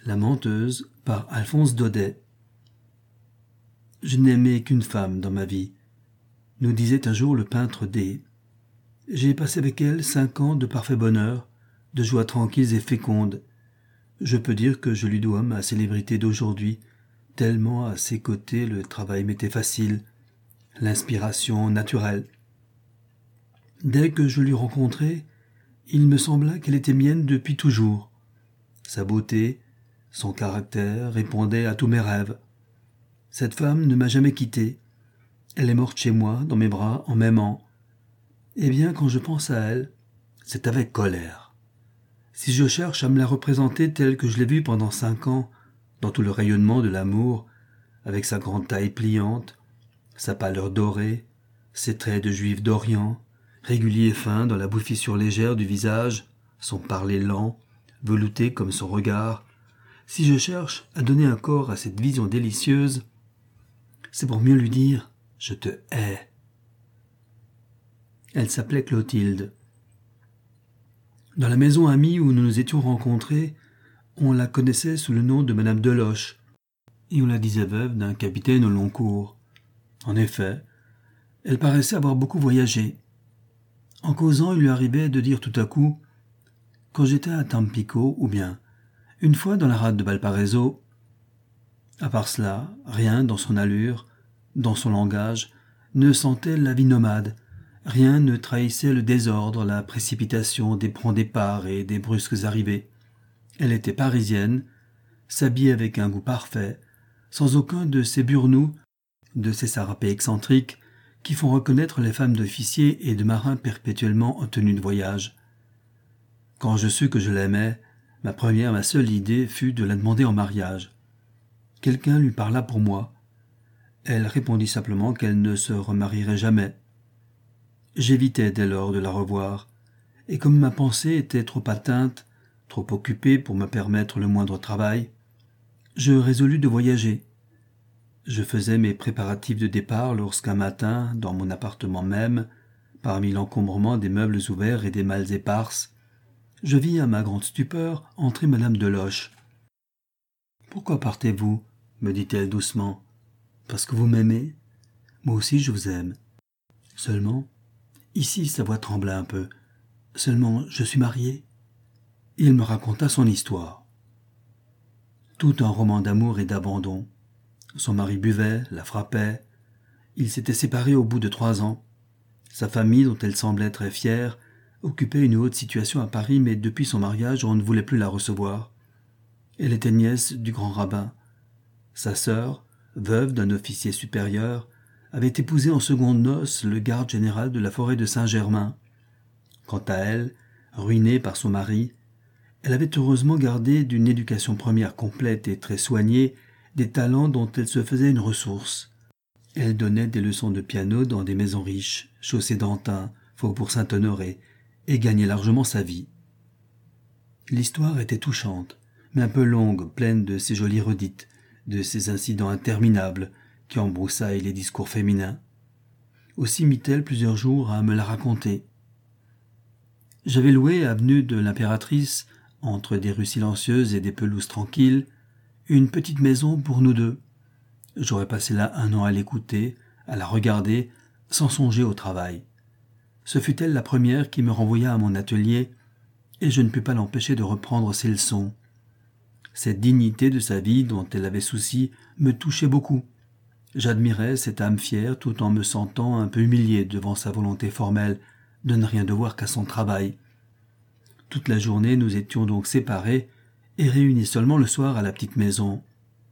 La menteuse par Alphonse Daudet. Je n'aimais qu'une femme dans ma vie, nous disait un jour le peintre D. J'ai passé avec elle 5 ans de parfait bonheur, de joies tranquilles et fécondes. Je peux dire que je lui dois ma célébrité d'aujourd'hui, tellement à ses côtés le travail m'était facile, l'inspiration naturelle. Dès que je l'eus rencontrée, il me sembla qu'elle était mienne depuis toujours. Sa beauté, son caractère répondaient à tous mes rêves. Cette femme ne m'a jamais quitté. Elle est morte chez moi, dans mes bras, en m'aimant. Eh bien, quand je pense à elle, c'est avec colère. Si je cherche à me la représenter telle que je l'ai vue pendant 5 ans, dans tout le rayonnement de l'amour, avec sa grande taille pliante, sa pâleur dorée, ses traits de juif d'Orient, réguliers et fins dans la bouffissure légère du visage, son parler lent, velouté comme son regard, si je cherche à donner un corps à cette vision délicieuse, c'est pour mieux lui dire « je te hais ». Elle s'appelait Clotilde. Dans la maison amie où nous nous étions rencontrés, on la connaissait sous le nom de Madame Deloche, et on la disait veuve d'un capitaine au long cours. En effet, elle paraissait avoir beaucoup voyagé. En causant, il lui arrivait de dire tout à coup « quand j'étais à Tampico » ou bien « une fois dans la rade de Valparaiso ». À part cela, rien dans son allure, dans son langage, ne sentait la vie nomade. Rien ne trahissait le désordre, la précipitation des prends départs et des brusques arrivées. Elle était parisienne, s'habillait avec un goût parfait, sans aucun de ces burnous, de ces sarapés excentriques qui font reconnaître les femmes d'officiers et de marins perpétuellement en tenue de voyage. Quand je sus que je l'aimais, ma seule idée fut de la demander en mariage. Quelqu'un lui parla pour moi. Elle répondit simplement qu'elle ne se remarierait jamais. J'évitais dès lors de la revoir, et comme ma pensée était trop atteinte, trop occupée pour me permettre le moindre travail, je résolus de voyager. Je faisais mes préparatifs de départ lorsqu'un matin, dans mon appartement même, parmi l'encombrement des meubles ouverts et des malles éparses, je vis à ma grande stupeur entrer Madame Deloche. « Pourquoi partez-vous » me dit-elle doucement. « Parce que vous m'aimez ? Moi aussi je vous aime. Seulement, ici sa voix trembla un peu, seulement je suis marié. » Il me raconta son histoire. Tout un roman d'amour et d'abandon. Son mari buvait, la frappait. Ils s'étaient séparés au bout de 3 ans. Sa famille, dont elle semblait très fière, occupait une haute situation à Paris, mais depuis son mariage, on ne voulait plus la recevoir. Elle était nièce du grand rabbin. Sa sœur, veuve d'un officier supérieur, avait épousé en secondes noces le garde général de la forêt de Saint-Germain. Quant à elle, ruinée par son mari, elle avait heureusement gardé d'une éducation première complète et très soignée des talents dont elle se faisait une ressource. Elle donnait des leçons de piano dans des maisons riches, chaussée d'Antin, faubourg Saint-Honoré, et gagnait largement sa vie. L'histoire était touchante, mais un peu longue, pleine de ces jolies redites, de ces incidents interminables qui embroussaillent les discours féminins. Aussi mit-elle plusieurs jours à me la raconter. J'avais loué, avenue de l'Impératrice, entre des rues silencieuses et des pelouses tranquilles, une petite maison pour nous deux. J'aurais passé là 1 an à l'écouter, à la regarder, sans songer au travail. Ce fut elle la première qui me renvoya à mon atelier, et je ne pus pas l'empêcher de reprendre ses leçons. Cette dignité de sa vie dont elle avait souci me touchait beaucoup. J'admirais cette âme fière tout en me sentant un peu humilié devant sa volonté formelle de ne rien devoir qu'à son travail. Toute la journée nous étions donc séparés et réunis seulement le soir à la petite maison.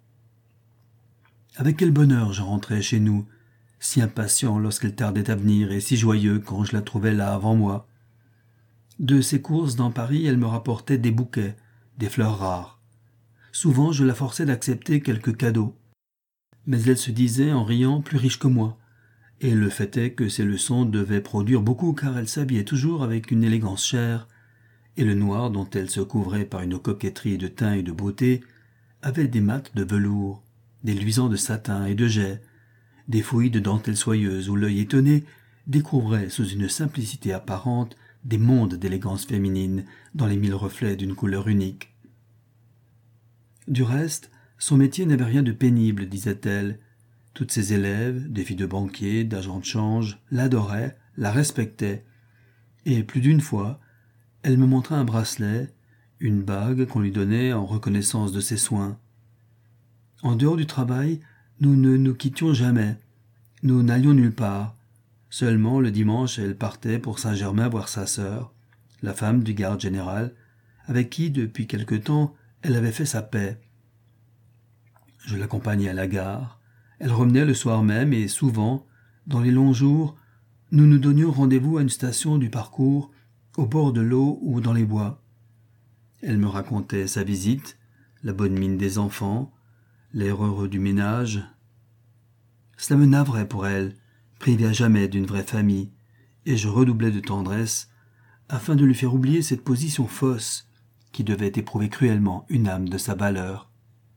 Avec quel bonheur je rentrais chez nous, si impatient lorsqu'elle tardait à venir et si joyeux quand je la trouvais là avant moi. De ses courses dans Paris, elle me rapportait des bouquets, des fleurs rares. Souvent, je la forçais d'accepter quelques cadeaux. Mais elle se disait, en riant, plus riche que moi. Et le fait est que ses leçons devaient produire beaucoup, car elle s'habillait toujours avec une élégance chère, et le noir dont elle se couvrait par une coquetterie de teint et de beauté avait des mattes de velours, des luisants de satin et de jais, des fouilles de dentelles soyeuses où l'œil étonné découvrait sous une simplicité apparente des mondes d'élégance féminine dans les 1000 reflets d'une couleur unique. Du reste, son métier n'avait rien de pénible, disait-elle. Toutes ses élèves, des filles de banquiers, d'agents de change, l'adoraient, la respectaient. Et plus d'une fois, elle me montra un bracelet, une bague qu'on lui donnait en reconnaissance de ses soins. En dehors du travail, nous ne nous quittions jamais. Nous n'allions nulle part. Seulement, le dimanche, elle partait pour Saint-Germain voir sa sœur, la femme du garde général, avec qui, depuis quelque temps, elle avait fait sa paix. Je l'accompagnais à la gare. Elle revenait le soir même et souvent, dans les longs jours, nous nous donnions rendez-vous à une station du parcours, au bord de l'eau ou dans les bois. Elle me racontait sa visite, la bonne mine des enfants, l'air heureux du ménage. Cela me navrait pour elle, privée à jamais d'une vraie famille, et je redoublais de tendresse afin de lui faire oublier cette position fausse qui devait éprouver cruellement une âme de sa valeur.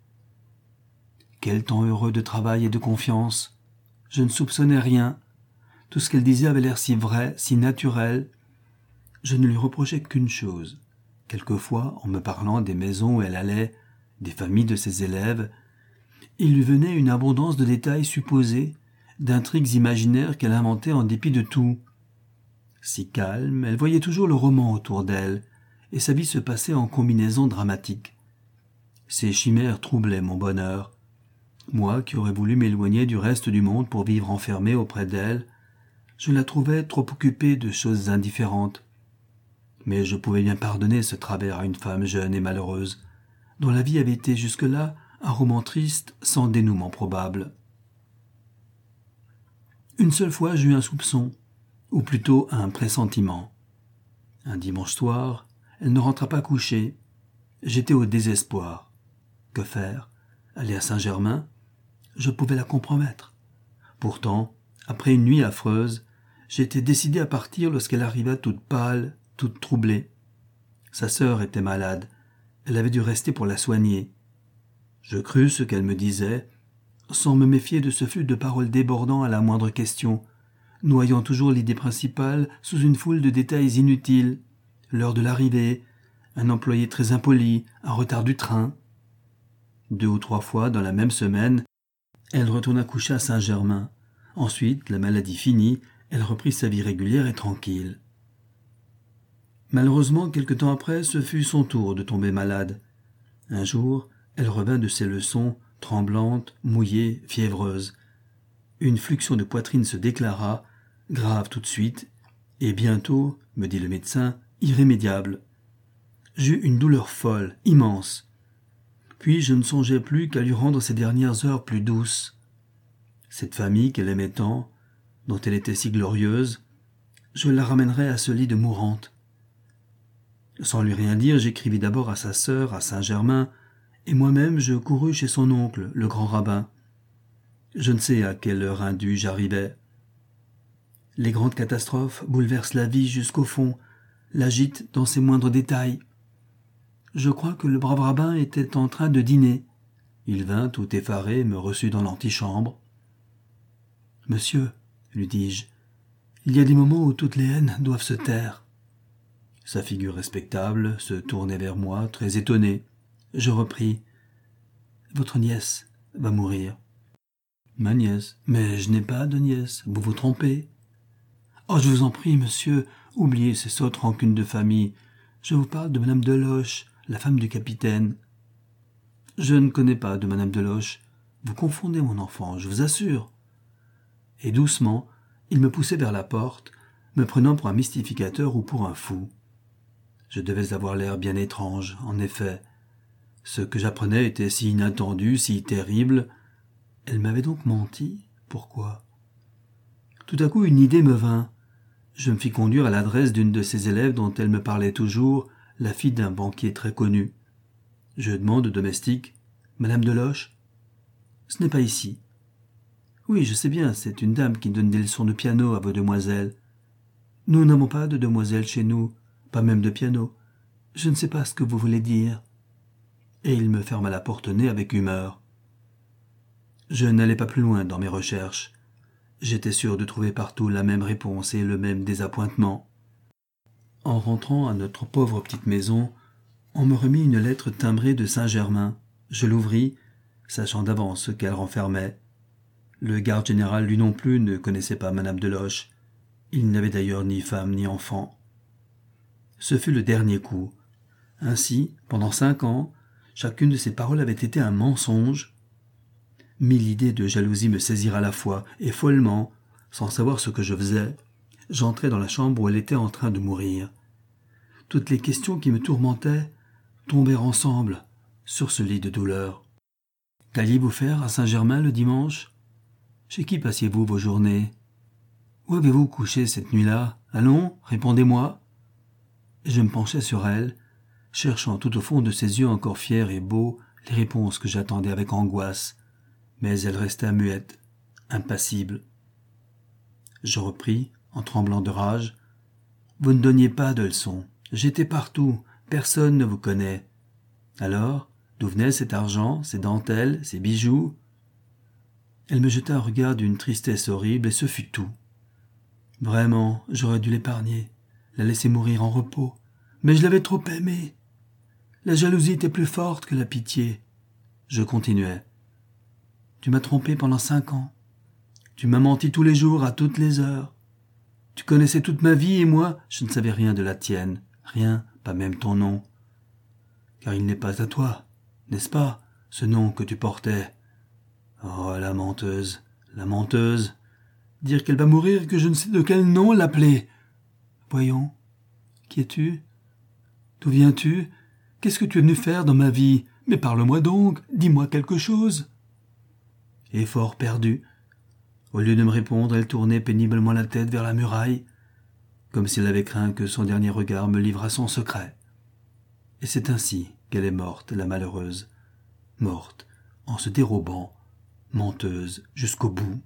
Quel temps heureux de travail et de confiance! Je ne soupçonnais rien. Tout ce qu'elle disait avait l'air si vrai, si naturel. Je ne lui reprochais qu'une chose. Quelquefois, en me parlant des maisons où elle allait, des familles de ses élèves, il lui venait une abondance de détails supposés, d'intrigues imaginaires qu'elle inventait en dépit de tout. Si calme, elle voyait toujours le roman autour d'elle, et sa vie se passait en combinaisons dramatiques. Ces chimères troublaient mon bonheur. Moi, qui aurais voulu m'éloigner du reste du monde pour vivre enfermé auprès d'elle, je la trouvais trop occupée de choses indifférentes. Mais je pouvais bien pardonner ce travers à une femme jeune et malheureuse, dont la vie avait été jusque-là un roman triste sans dénouement probable. Une seule fois j'eus un soupçon, ou plutôt un pressentiment. Un dimanche soir, elle ne rentra pas couchée. J'étais au désespoir. Que faire? Aller à Saint-Germain? Je pouvais la compromettre. Pourtant, après une nuit affreuse, j'étais décidé à partir lorsqu'elle arriva toute pâle, toute troublée. Sa sœur était malade. Elle avait dû rester pour la soigner. Je crus ce qu'elle me disait, sans me méfier de ce flux de paroles débordant à la moindre question, noyant toujours l'idée principale sous une foule de détails inutiles, l'heure de l'arrivée, un employé très impoli, un retard du train. 2 ou 3 fois dans la même semaine, elle retourna coucher à Saint-Germain. Ensuite, la maladie finie, elle reprit sa vie régulière et tranquille. Malheureusement, quelque temps après, ce fut son tour de tomber malade. Un jour, elle revint de ses leçons, tremblante, mouillée, fiévreuse. Une fluxion de poitrine se déclara, grave tout de suite, et bientôt, me dit le médecin, irrémédiable. J'eus une douleur folle, immense. Puis je ne songeais plus qu'à lui rendre ses dernières heures plus douces. Cette famille qu'elle aimait tant, dont elle était si glorieuse, je la ramènerais à ce lit de mourante. Sans lui rien dire, j'écrivis d'abord à sa sœur, à Saint-Germain, et moi-même je courus chez son oncle, le grand rabbin. Je ne sais à quelle heure indue j'arrivai. Les grandes catastrophes bouleversent la vie jusqu'au fond, l'agitent dans ses moindres détails. Je crois que le brave rabbin était en train de dîner. Il vint, tout effaré, et me reçut dans l'antichambre. « Monsieur, lui dis-je, il y a des moments où toutes les haines doivent se taire. » Sa figure respectable se tournait vers moi, très étonnée. Je repris. « Votre nièce va mourir. »« Ma nièce? Mais je n'ai pas de nièce, vous vous trompez. »« Oh, je vous en prie, monsieur, oubliez ces sottes rancunes de famille. Je vous parle de madame Deloche, la femme du capitaine. »« Je ne connais pas de madame Deloche. Vous confondez, mon enfant, je vous assure. » Et doucement, il me poussait vers la porte, me prenant pour un mystificateur ou pour un fou. Je devais avoir l'air bien étrange, en effet. Ce que j'apprenais était si inattendu, si terrible. Elle m'avait donc menti? Pourquoi? Tout à coup, une idée me vint. Je me fis conduire à l'adresse d'une de ses élèves dont elle me parlait toujours, la fille d'un banquier très connu. Je demande au domestique, « Madame Deloche ?»« Ce n'est pas ici. »« Oui, je sais bien, c'est une dame qui donne des leçons de piano à vos demoiselles. »« Nous n'avons pas de demoiselles chez nous, pas même de piano. Je ne sais pas ce que vous voulez dire. » Et il me ferma la porte au nez avec humeur. Je n'allais pas plus loin dans mes recherches. J'étais sûr de trouver partout la même réponse et le même désappointement. En rentrant à notre pauvre petite maison, on me remit une lettre timbrée de Saint-Germain. Je l'ouvris, sachant d'avance ce qu'elle renfermait. Le garde général, lui non plus, ne connaissait pas madame Deloche. Il n'avait d'ailleurs ni femme ni enfant. Ce fut le dernier coup. Ainsi, pendant 5 ans, chacune de ces paroles avait été un mensonge. 1000 idées de jalousie me saisirent à la fois, et follement, sans savoir ce que je faisais, j'entrai dans la chambre où elle était en train de mourir. Toutes les questions qui me tourmentaient tombèrent ensemble sur ce lit de douleur. Qu'alliez-vous faire à Saint-Germain le dimanche? Chez qui passiez-vous vos journées? Où avez-vous couché cette nuit-là? Allons, répondez-moi. Et je me penchai sur elle, cherchant tout au fond de ses yeux encore fiers et beaux les réponses que j'attendais avec angoisse, mais elle resta muette, impassible. Je repris, en tremblant de rage. Vous ne donniez pas de leçons. J'étais partout, personne ne vous connaît. Alors, d'où venait cet argent, ces dentelles, ces bijoux? Elle me jeta un regard d'une tristesse horrible et ce fut tout. Vraiment, j'aurais dû l'épargner, la laisser mourir en repos, mais je l'avais trop aimée. La jalousie était plus forte que la pitié. Je continuai. Tu m'as trompé pendant 5 ans. Tu m'as menti tous les jours, à toutes les heures. Tu connaissais toute ma vie et moi, je ne savais rien de la tienne. Rien, pas même ton nom. Car il n'est pas à toi, n'est-ce pas, ce nom que tu portais? Oh, la menteuse, la menteuse. Dire qu'elle va mourir et que je ne sais de quel nom l'appeler. Voyons, qui es-tu? D'où viens-tu? Qu'est-ce que tu es venu faire dans ma vie? Mais parle-moi donc, dis-moi quelque chose. Et fort perdue. Au lieu de me répondre, elle tournait péniblement la tête vers la muraille, comme si elle avait craint que son dernier regard me livrât son secret. Et c'est ainsi qu'elle est morte, la malheureuse, morte en se dérobant, menteuse jusqu'au bout.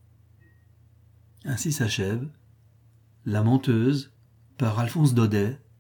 Ainsi s'achève La menteuse par Alphonse Daudet,